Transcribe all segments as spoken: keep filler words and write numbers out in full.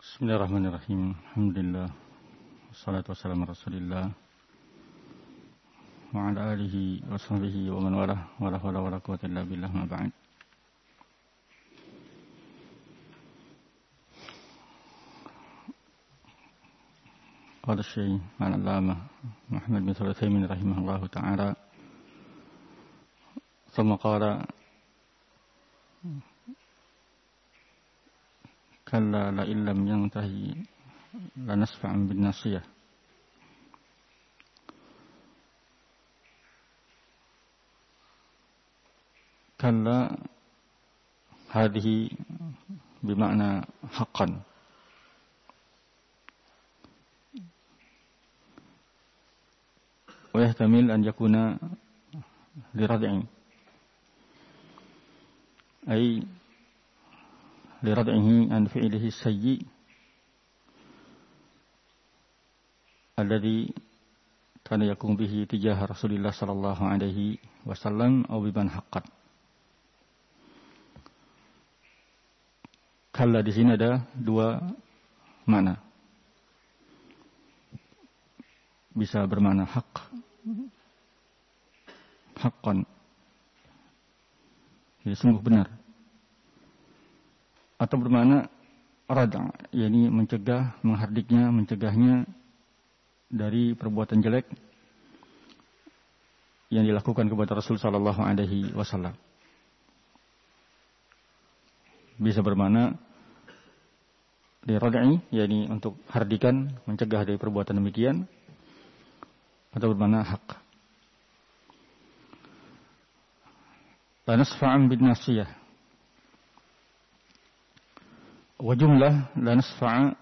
Bismillahirrahmanirrahim. Alhamdulillah. Wassalatu wassalamu ala Rasulillah wa ala alihi wa sahbihi wa man walah wa la hawla wa la quwwata illa billah ma ba'd. Qala Syekh Al-Allamah Muhammad bin Shalih Al-Utsaimin rahimahullahu ta'ala, thumma qala kalla la illam yantahi lanasfa'an bin nasiyah. Kalla hadhihi bima'na haqqan, wa yahtamil an yakuna lirad'i ay lirad'ihi an fi'lihi sayyi alladhi kana yakum bihi tijaha Rasulillah sallallahu alaihi wasallam aw biman haqqat. Kalla di sini ada dua makna. Bisa bermakna hak, haqqan, jadi sungguh benar, atau bermakna rada', yakni mencegah, menghardiknya, mencegahnya dari perbuatan jelek yang dilakukan kepada Rasul sallallahu alaihi wasallam. Bisa bermakna dirada'i, yakni untuk hardikan, mencegah dari perbuatan demikian, atau bermakna hak. La nasfa'an bin nasiyah. Wa jumlah la nasfa'a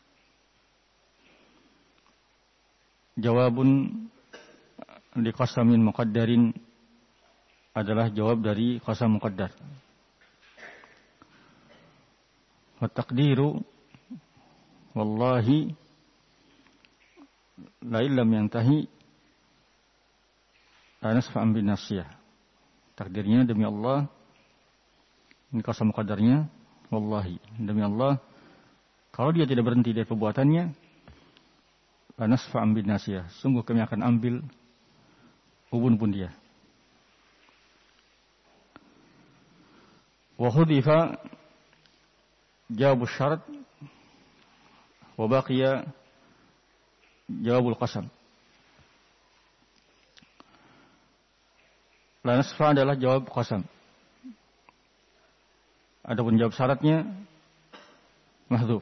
jawabun li qasamin muqaddarin adalah jawab dari qasam muqaddar. Wa taqdiru wallahi la illam yantahi la nasfa'an bin nasiyah. Takdirnya demi Allah, ini qasam muqaddarnya, wallahi, demi Allah, kalau dia tidak berhenti dari perbuatannya, lanasfa'an bin nasiyah, sungguh kami akan ambil ubun pun dia. Wa hudifa jawabus syarat wa baqiya jawabul qasam. Lanasfa' adalah jawab qasam. Adapun jawab syaratnya mahdzuf.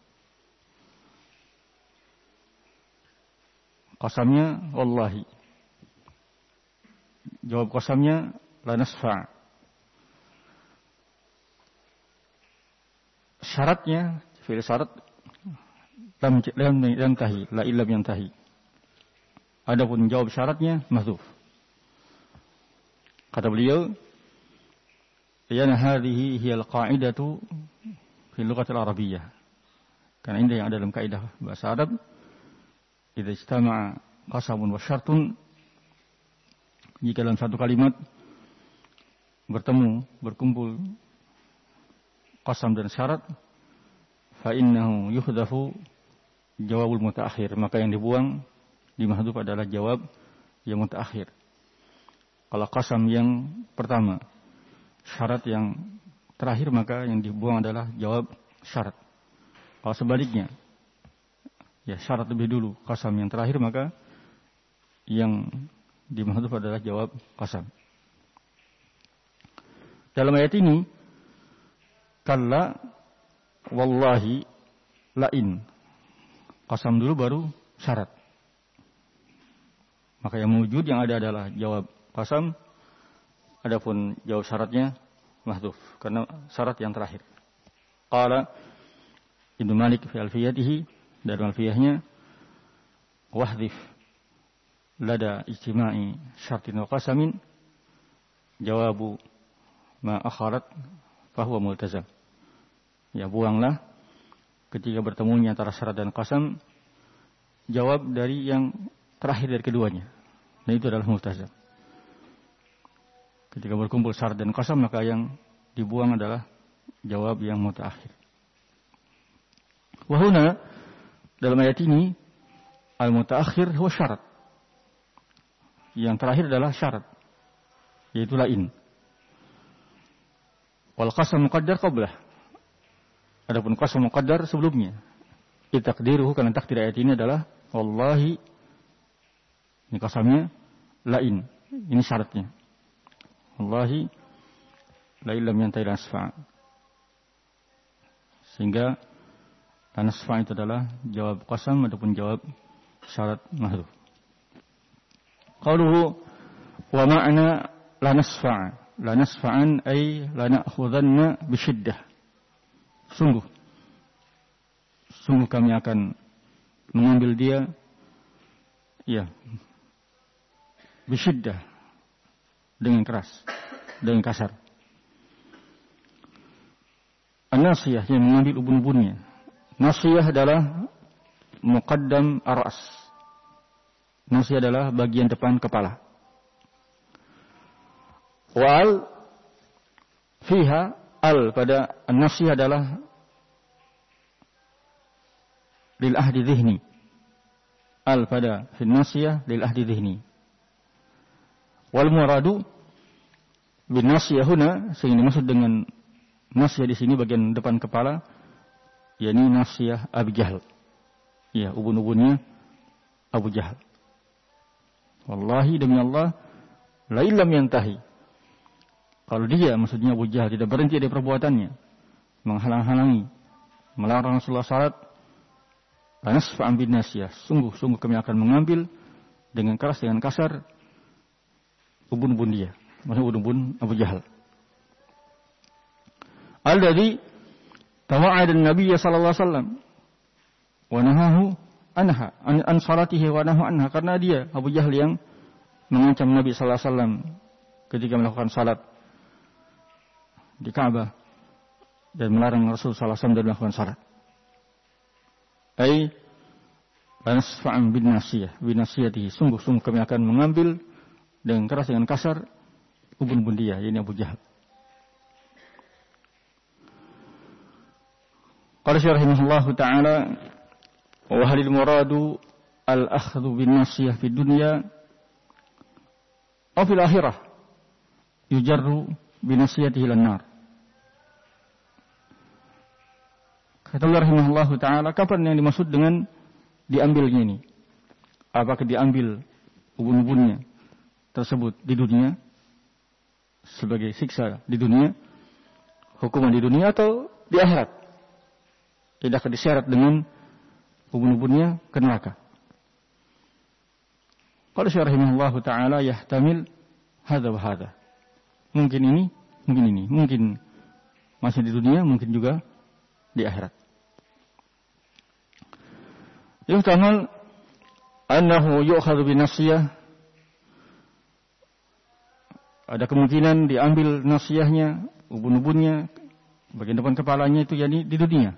Qasamnya wallahi. Jawab qasamnya la nasfa'. Syaratnya fi'il syarat lam lam yantahi, la illam yantahi. Adapun jawab syaratnya mahdzuf. Kata beliau, "Yana hadhihi hiya al-qa'idatu fi lughatil arabiyyah." Karena ini yang ada dalam kaidah bahasa Arab, idza istama'a qasamun wa syartun, jika dalam satu kalimat bertemu, berkumpul qasam dan syarat, fa innahu yuhdhafu jawabul mutaakhir, maka yang dibuang di mahdzuf adalah jawab yang mutaakhir. Kalau qasam yang pertama, syarat yang terakhir, maka yang dibuang adalah jawab syarat. Kalau sebaliknya, ya syarat lebih dulu, qasam yang terakhir, maka yang dimahdzuf adalah jawab qasam. Dalam ayat ini, kalla wallahi lain, qasam dulu baru syarat. Maka yang mewujud yang ada adalah jawab qasam, adapun jawab syaratnya mahdzuf karena syarat yang terakhir. Qala Ibnu Malik fi alfiyatihi, dari alfiyahnya, wahdhif lada ijtima'i syartin wa qasamin jawabu ma akharat fa huwa multazam. Ya, buanglah ketika bertemunya antara syarat dan qasam jawab dari yang terakhir dari keduanya, dan itu adalah multazam. Ketika berkumpul syarat dan qasam, maka yang dibuang adalah jawab yang mutaakhir. Wahuna dalam ayat ini al-mutaakhir huwa syarat. Yang terakhir adalah syarat, yaitu lain. Wal qasam muqaddar qablah. Adapun qasam muqaddar sebelumnya. Itakdiruhu, karena takdir ayat ini adalah wallahi, ini qasamnya lain. Ini syaratnya. Wallahi la illam yantahi la nasfa'. Sehingga la nasfa' itu adalah jawab qasam ataupun jawab syarat mahdhuf. Qauluhu wa ma'na la nasfa'. La nasfa'an ay la na'khudhanna bisyiddah. Sungguh sungguh kami akan mengambil dia, ya, bisyiddah, dengan keras, dengan kasar. An-nasiyah, yang mengambil ubun-ubunnya. Nasiyah adalah muqaddam ar-ras. Nasiyah adalah bagian depan kepala. Wal fiha, al pada an-nasiyah adalah lil ahdi dhihni. Al pada fin nasiyah lil ahdi dhihni. Wal muradu bin nasiyah huna, sehingga dimaksud dengan nasiyah di sini bagian depan kepala, yakni nasiyah Abu Jahal. Ya, ubun-ubunnya Abu Jahal. Wallahi, demi Allah, la illam yantahi. Kalau dia, maksudnya Abu Jahal, tidak berhenti dari perbuatannya, menghalang-halangi, melarang Rasulullah salat, la nasfa'an bin nasiyah. Sungguh-sungguh kami akan mengambil dengan keras, dengan kasar ubun-ubun dia, maksudnya ubun-ubun Abu Jahal. Alladzi tawa'ada an-nabiy sallallahu alaihi wasallam wa nahahu anha an, an salatihi wa nahahu anha, karena dia Abu Jahal yang mengancam Nabi sallallahu alaihi wasallam ketika melakukan salat di Ka'bah dan melarang Rasul sallallahu alaihi wasallam dari melakukan salat. Ai lanasfa'an bin nasiyah, bin nasiyatihi, sungguh-sungguh kami akan mengambil dengan keras, dengan kasar ubun-ubun dia, ini Abu Jahal. Qala syarih rahimahullahu ta'ala wa halil muradu al-akhdhu bin nasiyah fi dunya aw fil akhirah yujarru bi nasiyatihi lan nar. Kata Allah rahimahullahu ta'ala, kapan yang dimaksud dengan diambilnya ini? Apakah diambil ubun-ubunnya tersebut di dunia sebagai siksa di dunia, hukuman di dunia, atau di akhirat tidak akan diseret dengan ubun-ubunnya ke neraka? Qala syarih rahimahullahu ta'ala yahtamil hadza wa hadza. Mungkin ini, mungkin ini, mungkin masih di dunia, mungkin juga di akhirat. Yuhtamal annahu yu'khadhu bin nasiyah, ada kemungkinan diambil nasiyahnya, ubun-ubunnya, bagian depan kepalanya itu, yakni di dunia.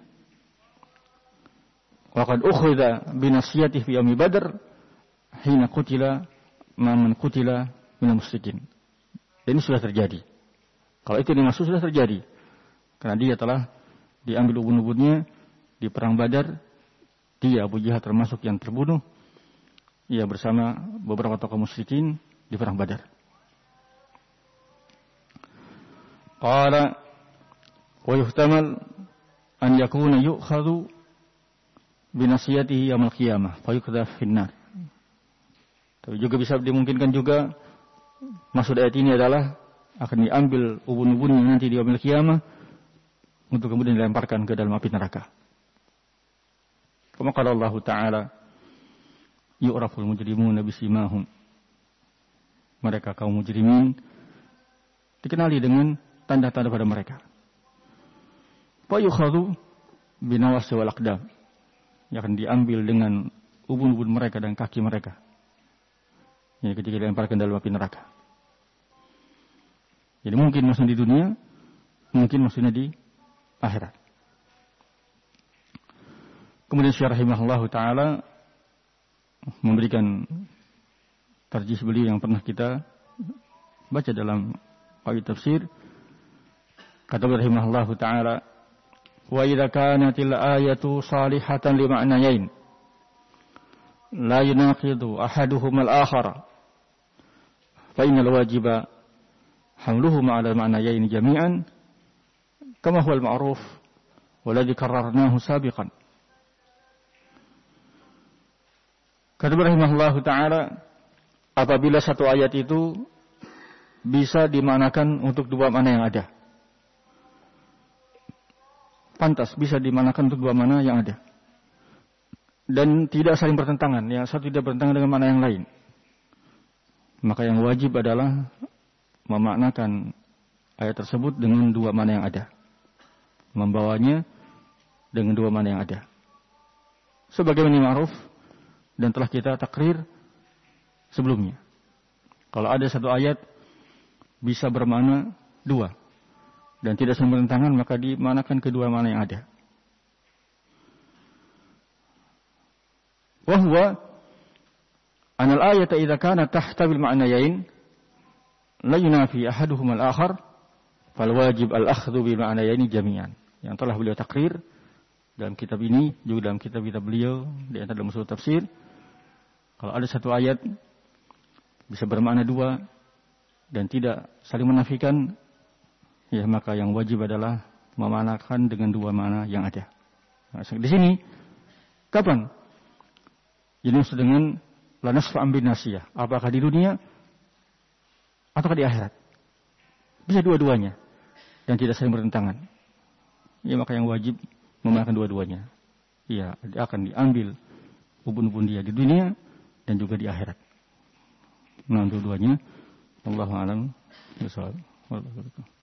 Wa qad ukhidha bi nasiyatihi fi yaumi Badr hina qutila man qutila minal musyrikin. Ini sudah terjadi. Kalau itu dimaksud, sudah terjadi. Karena dia telah diambil ubun-ubunnya di perang Badar. Dia, Abu Jahal, termasuk yang terbunuh, ia bersama beberapa tokoh musyrikin di perang Badar. Qala wa yuhtamal an yakuna yu'khadhu bi nasiyatihi yaumil qiyamah fa yuqdha finnar. Tapi juga bisa dimungkinkan juga maksud ayat ini adalah akan diambil ubun-ubunnya nanti di yaumil qiyamah untuk kemudian dilemparkan ke dalam api neraka. Kama qala Allah Ta'ala yu'raful mujrimuna bisimahum. Mereka kaum mujrimin dikenali dengan tanda-tanda pada mereka. Fa yukhadhu binawasi wal aqdam. Yang akan diambil dengan ubun-ubun mereka dan kaki mereka. Ini ketika dilemparkan dalam api neraka. Jadi mungkin maksudnya di dunia, mungkin maksudnya di akhirat. Kemudian Syarih rahimahullahu ta'ala memberikan tarjih beliau yang pernah kita baca dalam ayat tafsir. Kata rahimahullahu ta'ala, wa idza kanatil ayatu salihatan li ma'nayain la yunaqidu ahaduhuma al-akhara fa innal wajiba hamluhuma 'ala al-ma'nayain jami'an kama huwa al-ma'ruf walladhi karrarnahu sabiqan. Kata rahimahullahu ta'ala, apabila satu ayat itu bisa dimanakan untuk dua makna yang ada, pantas bisa dimanakan untuk dua makna yang ada dan tidak saling bertentangan, yang satu tidak bertentangan dengan makna yang lain, maka yang wajib adalah memaknakan ayat tersebut dengan dua makna yang ada, membawanya dengan dua makna yang ada, sebagaimana ma'ruf dan telah kita takrir sebelumnya. Kalau ada satu ayat bisa bermakna dua dan tidak saling bertentangan, maka dimanakan kedua makna yang ada. Wa huwa anal ayata idza kanat tahtabil ma'nayain la yunafi ahaduhuma al-akhar fal wajib al-akhdhu bil ma'nayaini jami'an. Yang telah beliau takrir dalam kitab ini, juga dalam kitab-kitab beliau di antara dalam usul tafsir, kalau ada satu ayat bisa bermakna dua dan tidak saling menafikan, ya maka yang wajib adalah memaknakan dengan dua makna yang ada. Nah, di sini kapan? Ini dengan la nasfa ambin nasiyah. Apakah di dunia ataukah di akhirat? Bisa dua-duanya dan tidak saling bertentangan. Ya maka yang wajib memaknakan dua-duanya. Iya, akan diambil ubun-ubun dia di dunia dan juga di akhirat. Nah, dua-duanya. Wallahu a'lam bishawab.